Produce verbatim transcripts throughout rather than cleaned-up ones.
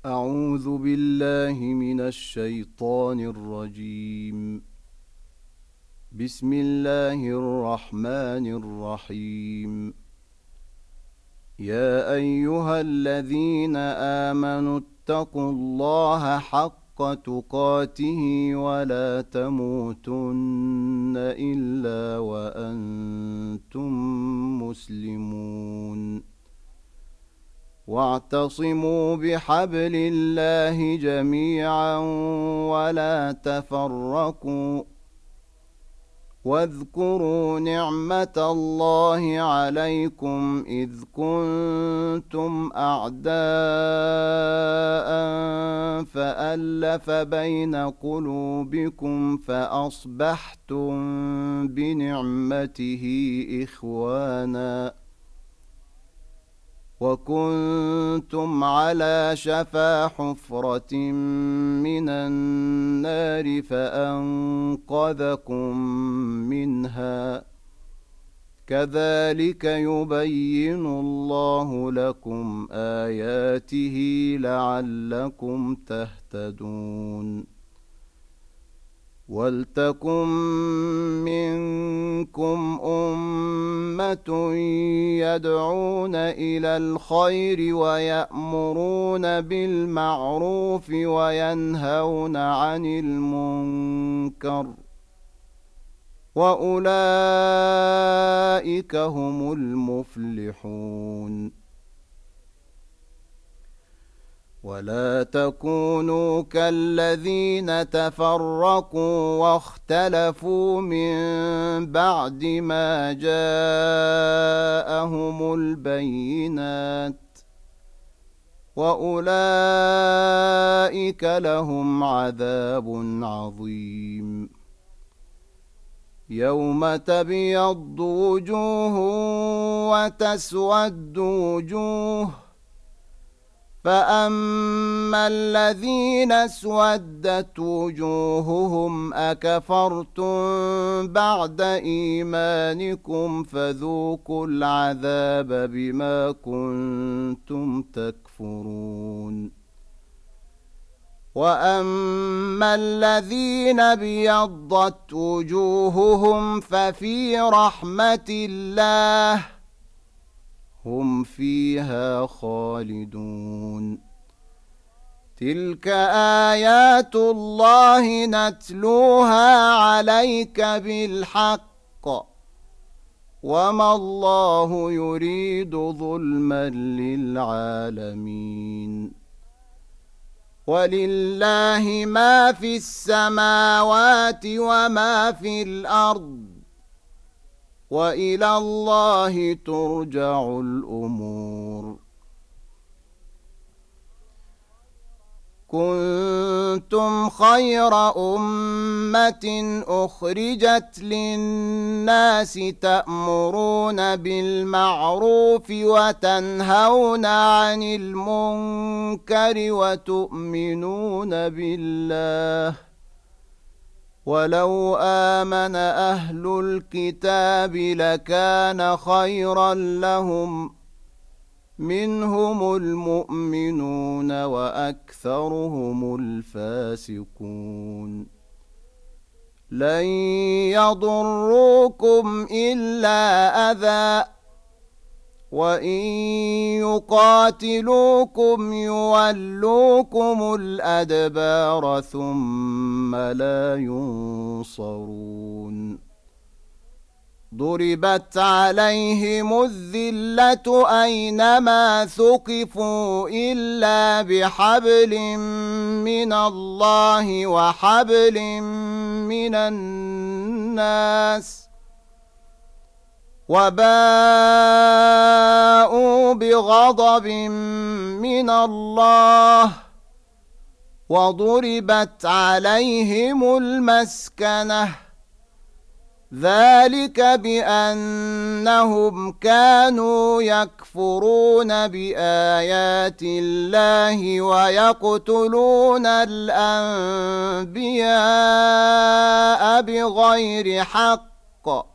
أعوذ بالله من الشيطان الرجيم. بسم الله الرحمن الرحيم. يا أيها الذين آمنوا اتقوا الله حق تقاته ولا تموتن إلا وأنتم مسلمون. واعتصموا بحبل الله جميعا ولا تفرقوا واذكروا نعمة الله عليكم إذ كنتم أعداء فألف بين قلوبكم فأصبحتم بنعمته إخوانا وكنتم على شفا حفرة من النار فأنقذكم منها كذلك يبين الله لكم آياته لعلكم تهتدون. ولتكن منكم أمة يدعون إلى الخير ويأمرون بالمعروف وينهون عن المنكر وأولئك هم المفلحون. ولا تكونوا كالذين تفرقوا واختلفوا من بعد ما جاءهم البينات وأولئك لهم عذاب عظيم. يوم تبيض وجوه وتسود وجوه فأما الذين اسودت وجوههم أكفرتم بعد إيمانكم فذوقوا العذاب بما كنتم تكفرون. وأما الذين ابيضت وجوههم ففي رحمة الله هم فيها خالدون. تلك آيات الله نتلوها عليك بالحق وما الله يريد ظلما للعالمين. ولله ما في السماوات وما في الأرض وإلى الله ترجع الأمور. كنتم خير أمة أخرجت للناس تأمرون بالمعروف وتنهون عن المنكر وتؤمنون بالله ولو آمن أهل الكتاب لكان خيرا لهم منهم المؤمنون وأكثرهم الفاسقون. لن يضروكم إلا أذى وإن يقاتلوكم يولوكم الأدبار ثم لا ينصرون. ضربت عليهم الذلة أينما ثقفوا إلا بحبل من الله وحبل من الناس وباءوا بغضب من الله وضربت عليهم المسكنة ذلك بأنهم كانوا يكفرون بآيات الله ويقتلون الأنبياء بغير حق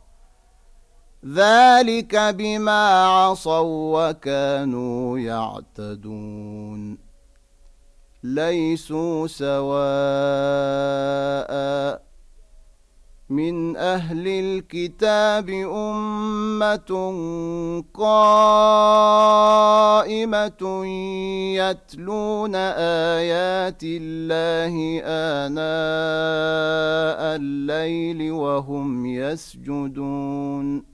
ذلك بما عصوا وكانوا يعتدون. ليسوا سواء من أهل الكتاب أمة قائمة يتلون آيات الله آناء الليل وهم يسجدون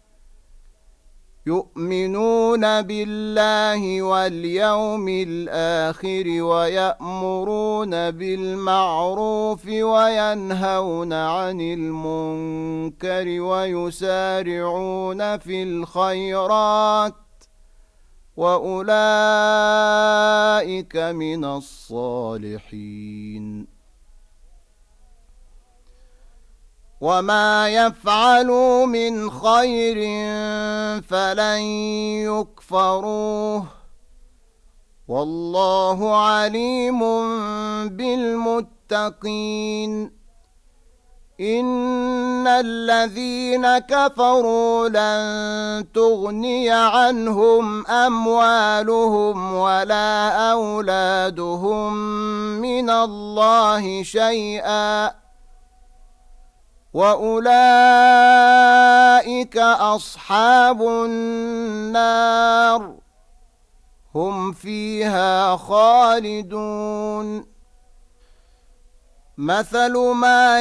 يؤمنون بالله واليوم الآخر ويأمرون بالمعروف وينهون عن المنكر ويسارعون في الخيرات وأولئك من الصالحين وما يفعلوا من خير فلن يكفروه والله عليم بالمتقين إن الذين كفروا لن تغني عنهم أموالهم ولا أولادهم من الله شيئا وأولئك أصحاب النار هم فيها خالدون مثل ما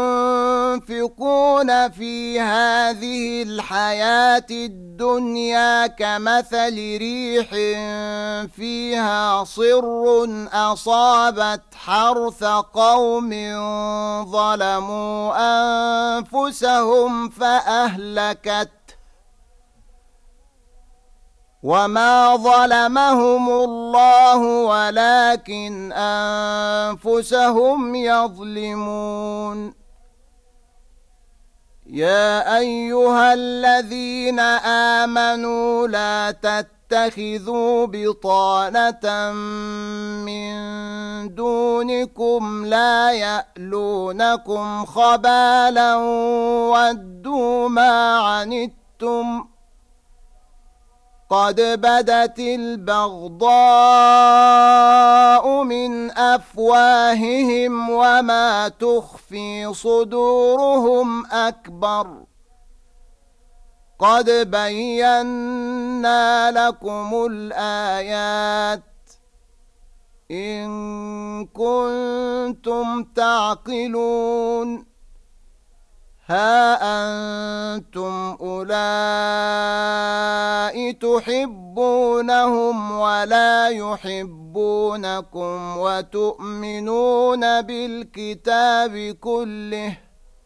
ينفقون في هذه الحياة الدنيا كمثل ريح فيها صر أصابت حرث قوم ظلموا أنفسهم فأهلكت وما ظلمهم الله ولكن أنفسهم يظلمون يا أيها الذين آمنوا لا تتخذوا بطانة من دونكم لا يألونكم خبالا ودوا ما عنتم قد بدت البغضاء من أفواههم وما تخفي صدورهم أكبر قد بينا لكم الآيات إن كنتم تعقلون ها أنتم أولئك تحبونهم ولا يحبونكم وتؤمنون بالكتاب كله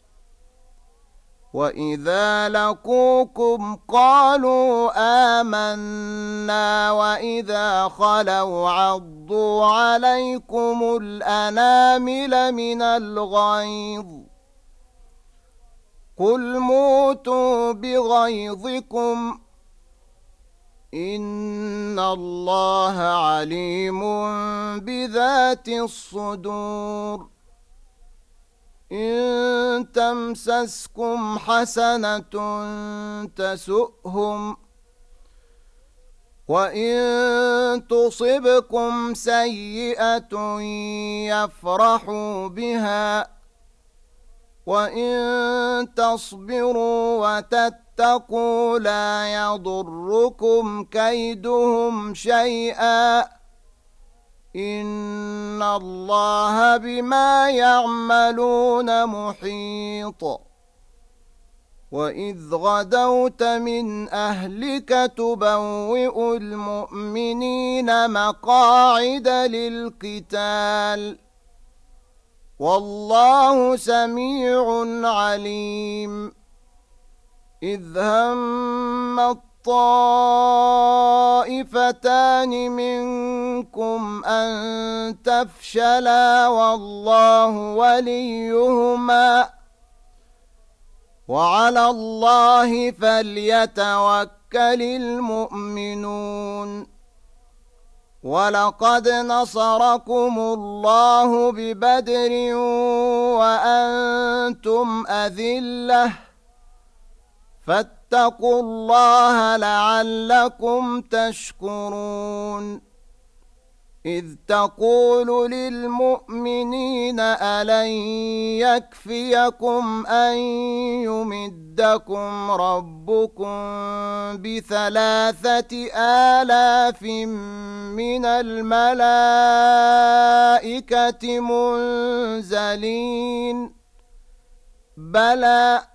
وإذا لقوكم قالوا آمنا وإذا خلوا عضوا عليكم الأنامل من الغيظ قل موتوا بغيظكم إن الله عليم بذات الصدور إن تمسسكم حسنة تسؤهم وإن تصبكم سيئة يفرحوا بها وإن تصبروا وتتقوا لا يضركم كيدهم شيئا إن الله بما يعملون محيط وإذ غدوت من أهلك تبوئ المؤمنين مقاعد للقتال والله سميع عليم إذ هم الطائفتان منكم أن تفشلا والله وليهما وعلى الله فليتوكل المؤمنون ولقد نصركم الله ببدر وأنتم أذلة فاتقوا الله لعلكم تشكرون إذ تقول للمؤمنين ألن يكفيكم أن يمدكم ربكم بثلاثة آلاف من الملائكة منزلين بلى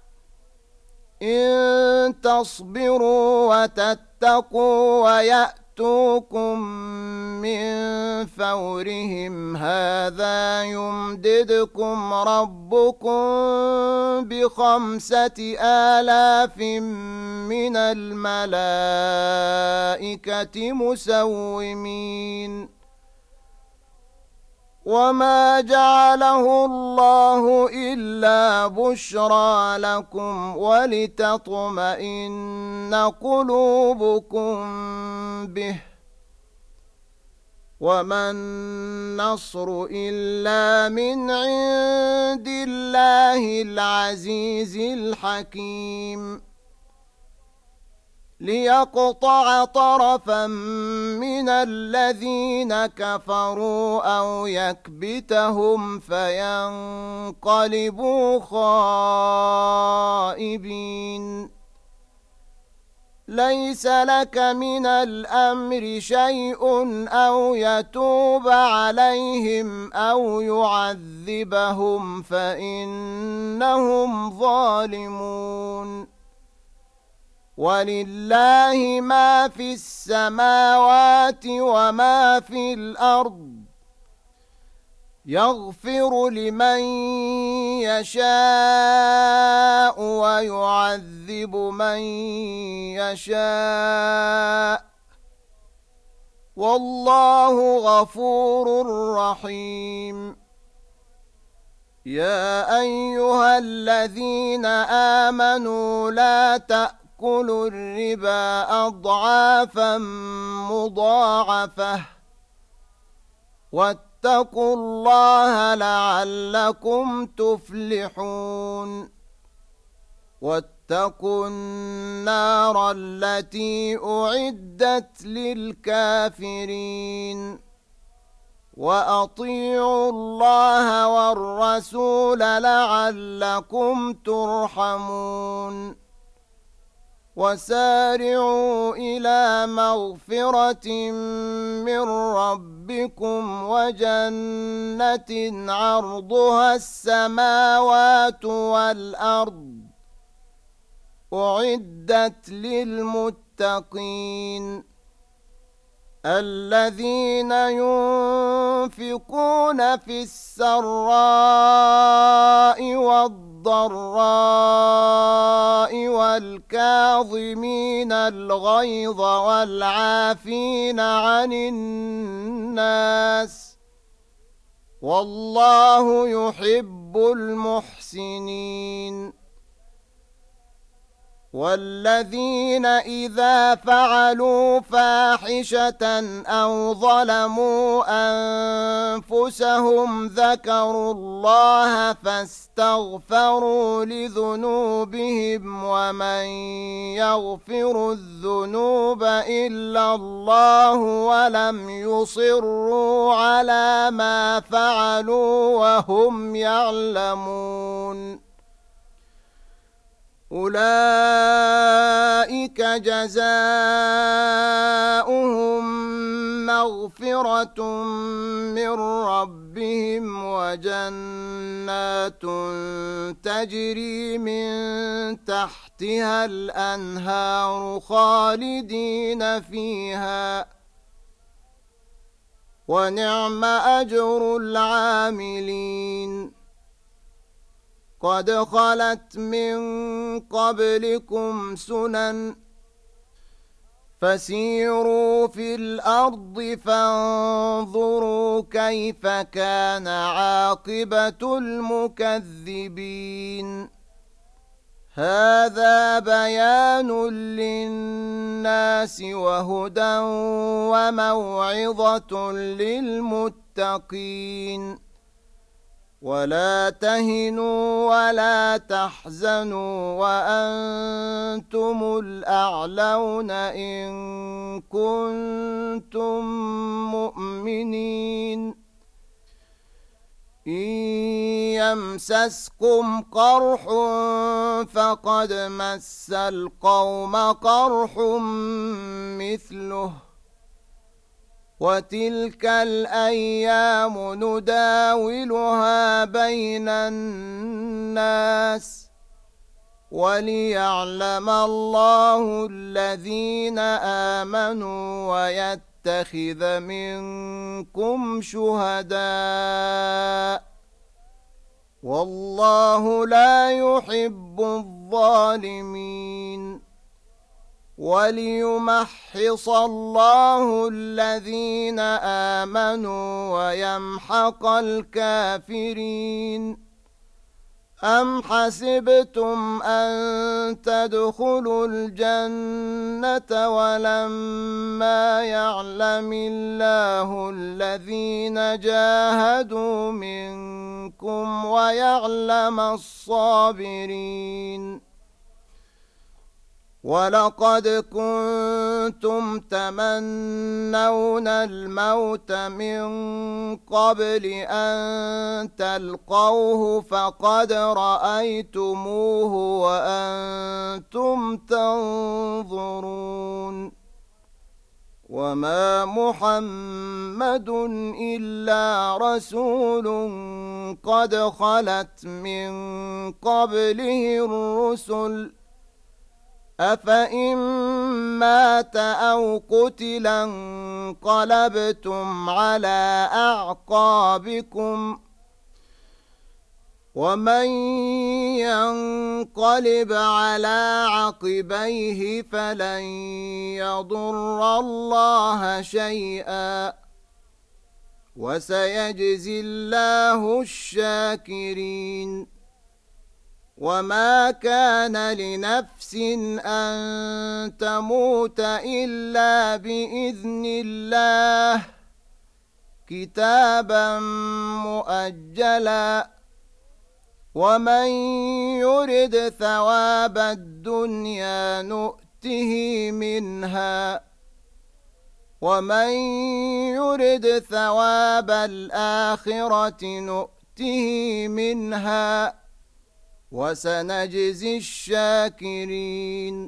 إن تصبروا وتتقوا ويأتوكم من فورهم هذا يمددكم ربكم بخمسة آلاف من الملائكة مسومين وما جعله الله إلا بشرى لكم ولتطمئن قلوبكم به وما النصر إلا من عند الله العزيز الحكيم ليقطع طرفا من الذين كفروا أو يكبتهم فينقلبوا خائبين ليس لك من الأمر شيء أو يتوب عليهم أو يعذبهم فإنهم ظالمون ولله ما في السماوات وما في الأرض يغفر لمن يشاء ويعذب من يشاء والله غفور رحيم يا أيها الذين آمنوا لا تأكلوا كلوا الربا أضعافا مضاعفة واتقوا الله لعلكم تفلحون واتقوا النار التي أعدت للكافرين وأطيعوا الله والرسول لعلكم ترحمون وسارعوا إلى مغفرة من ربكم وجنة عرضها السماوات والأرض أعدت للمتقين الذين ينفقون في السراء والضراء والكاظمين الغيظ والعافين عن الناس والله يحب المحسنين والذين إذا فعلوا فاحشة أو ظلموا أنفسهم ذكروا الله فاستغفروا لذنوبهم ومن يغفر الذنوب إلا الله ولم يصروا على ما فعلوا وهم يعلمون أولئك جزاؤهم مغفرة من ربهم وجنات تجري من تحتها الأنهار خالدين فيها ونعم أجر العاملين قد خلت من قبلكم سنن فسيروا في الأرض فانظروا كيف كان عاقبة المكذبين هذا بيان للناس وهدى وموعظة للمتقين ولا تهنوا ولا تحزنوا وأنتم الأعلون إن كنتم مؤمنين إن يمسسكم قرح فقد مس القوم قرح مثله وتلك الأيام نداولها بين الناس وليعلم الله الذين آمنوا ويتخذ منكم شهداء والله لا يحب الظالمين وليمحص الله الذين آمنوا ويمحق الكافرين أم حسبتم أن تدخلوا الجنة ولما يعلم الله الذين جاهدوا منكم ويعلم الصابرين ولقد كنتم تمنون الموت من قبل أن تلقوه فقد رأيتموه وأنتم تنظرون وما محمد إلا رسول قد خلت من قبله الرسل أفإن مات أو قتل انقلبتم على أعقابكم ومن ينقلب على عقبيه فلن يضر الله شيئا وسيجزي الله الشاكرين وما كان لنفس أن تموت إلا بإذن الله كتابا مؤجلا ومن يرد ثواب الدنيا نؤته منها ومن يرد ثواب الآخرة نؤته منها وسنجزي الشاكرين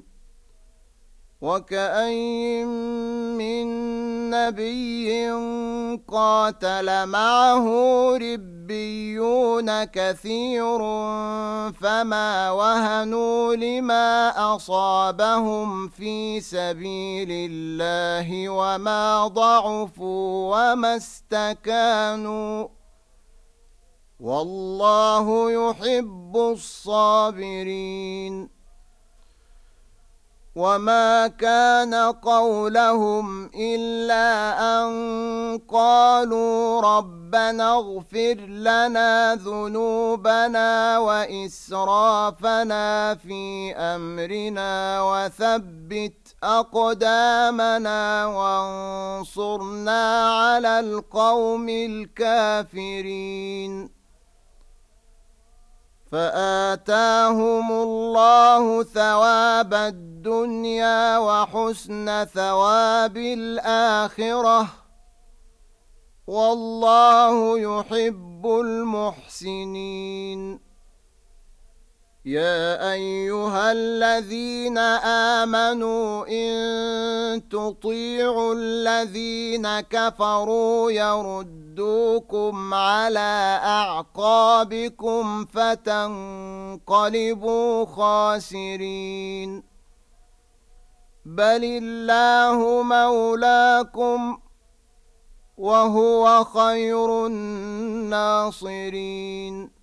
وكأين من نبي قاتل معه ربيون كثير فما وهنوا لما أصابهم في سبيل الله وما ضعفوا وما استكانوا والله يحب الصابرين وما كان قولهم إلا أن قالوا ربنا اغفر لنا ذنوبنا وإسرافنا في أمرنا وثبت أقدامنا وانصرنا على القوم الكافرين فآتاهم الله ثواب الدنيا وحسن ثواب الآخرة والله يحب المحسنين يا أيها الذين آمنوا إن تطيعوا الذين كفروا يردوكم على أعقابكم فتنقلبوا خاسرين بل الله مولاكم وهو خير الناصرين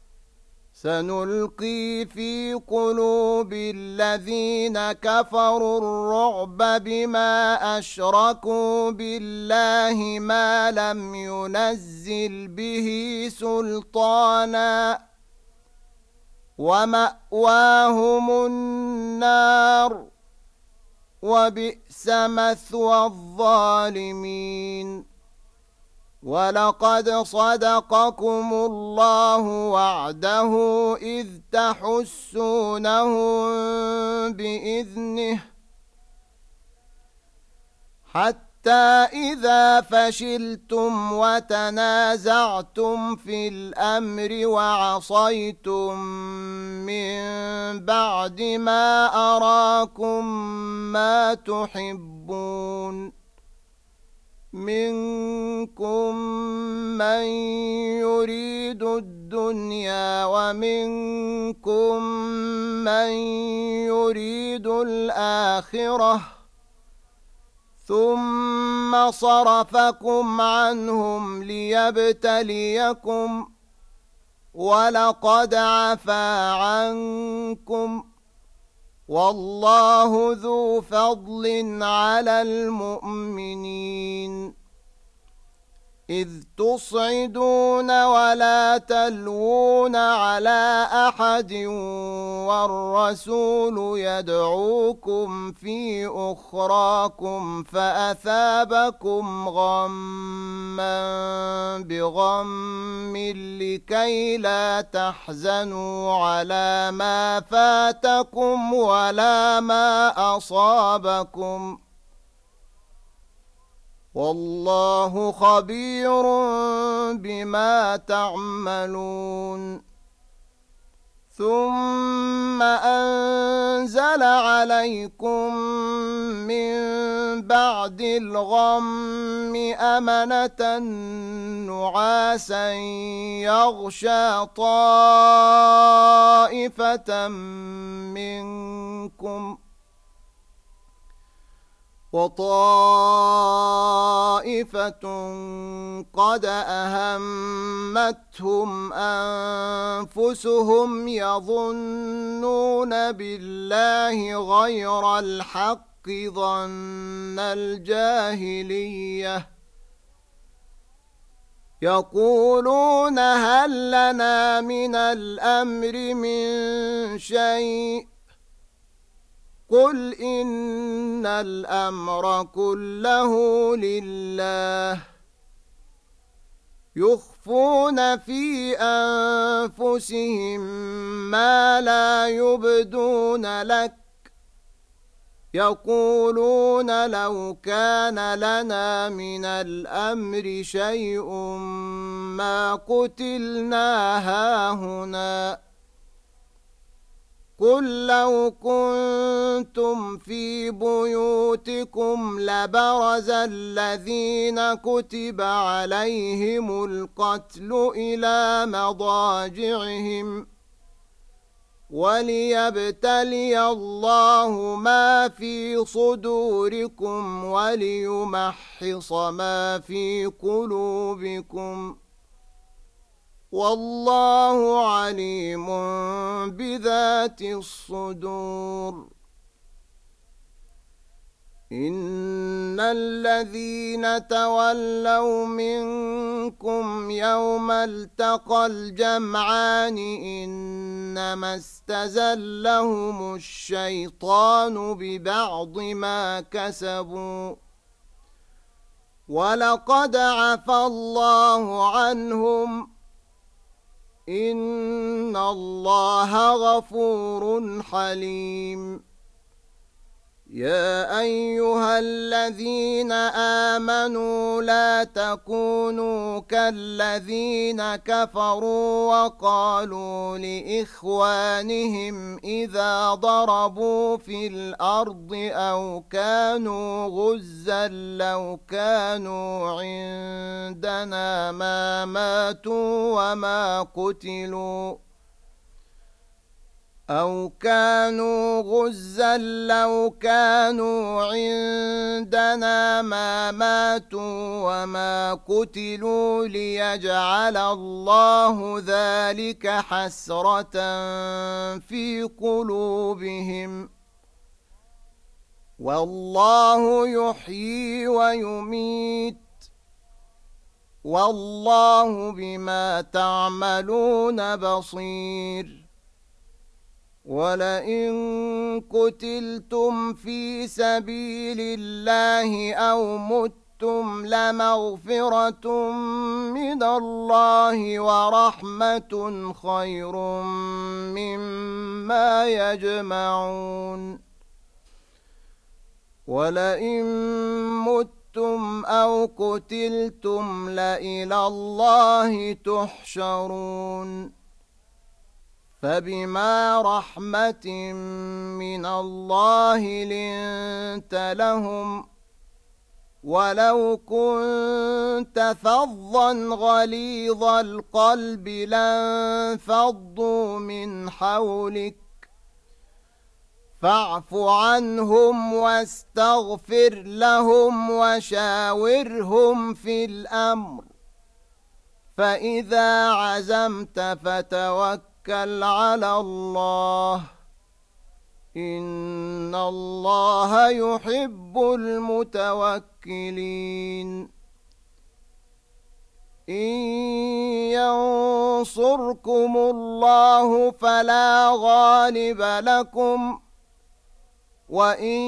سنلقي في قلوب الذين كفروا الرعب بما أشركوا بالله ما لم ينزل به سلطانا ومأواهم النار وبئس مثوى الظالمين ولقد صدقكم الله وعده إذ تحسونهم بإذنه حتى إذا فشلتم وتنازعتم في الأمر وعصيتم من بعد ما أراكم ما تحبون منكم من يريد الدنيا ومنكم من يريد الآخرة ثم صرفكم عنهم ليبتليكم ولقد عفا عنكم والله ذو فضل على المؤمنين إذ تصعدون ولا تلوون على أحد والرسول يدعوكم في أخراكم فأثابكم غما بغم لكي لا تحزنوا على ما فاتكم ولا ما أصابكم والله خبير بما تعملون ثم أنزل عليكم من بعد الغم أمنة نعاسا يغشى طائفة منكم وطائفة قد أهمتهم أنفسهم يظنون بالله غير الحق ظن الجاهلية يقولون هل لنا من الأمر من شيء قل إن الأمر كله لله يخفون في أنفسهم ما لا يبدون لك يقولون لو كان لنا من الأمر شيء ما قتلنا هاهنا قل لو كنتم في بيوتكم لبرز الذين كتب عليهم القتل إلى مضاجعهم وليبتلي الله ما في صدوركم وليمحص ما في قلوبكم والله عليم بذات الصدور إن الذين تولوا منكم يوم التقى الجمعان إنما استزلهم الشيطان ببعض ما كسبوا ولقد عفا الله عنهم إن الله غفور حليم يا أيها الذين آمنوا لا تكونوا كالذين كفروا وقالوا لإخوانهم إذا ضربوا في الأرض أو كانوا غزا لو كانوا عندنا ما ماتوا وما قتلوا أو كانوا غزا لو كانوا عندنا ما ماتوا وما قتلوا ليجعل الله ذلك حسرة في قلوبهم والله يحيي ويميت والله بما تعملون بصير ولئن قتلتم في سبيل الله أو متم متم لمغفرة من الله ورحمة خير مما يجمعون ولئن متم أو قتلتم لإلى الله تحشرون فبما رحمة من الله لنت لهم ولو كنت فظا غليظ القلب لانفضوا من حولك فاعف عنهم واستغفر لهم وشاورهم في الأمر فإذا عزمت فتوكل على الله إن الله يحب المتوكلين إن ينصركم الله فلا غالب لكم وإن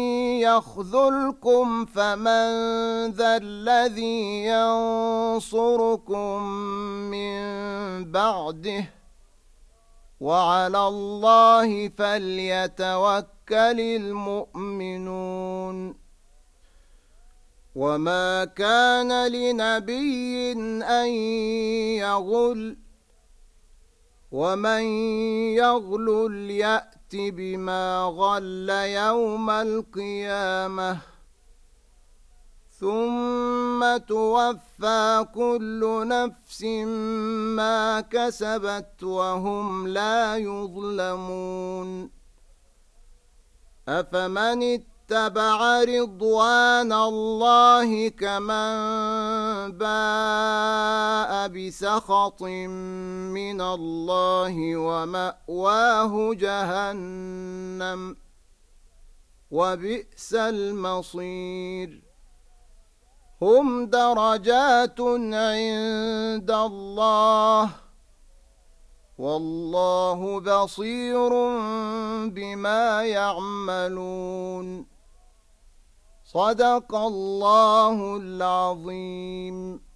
يخذلكم فمن ذا الذي ينصركم من بعده وعلى الله فليتوكل المؤمنون وما كان لنبي أن يغل ومن يغلل يأت بما غل يوم القيامة ثم توفى كل نفس ما كسبت وهم لا يظلمون أفمن اتبع رضوان الله كمن باء بسخط من الله ومأواه جهنم وبئس المصير هم درجات عند الله والله بصير بما يعملون صدق الله العظيم.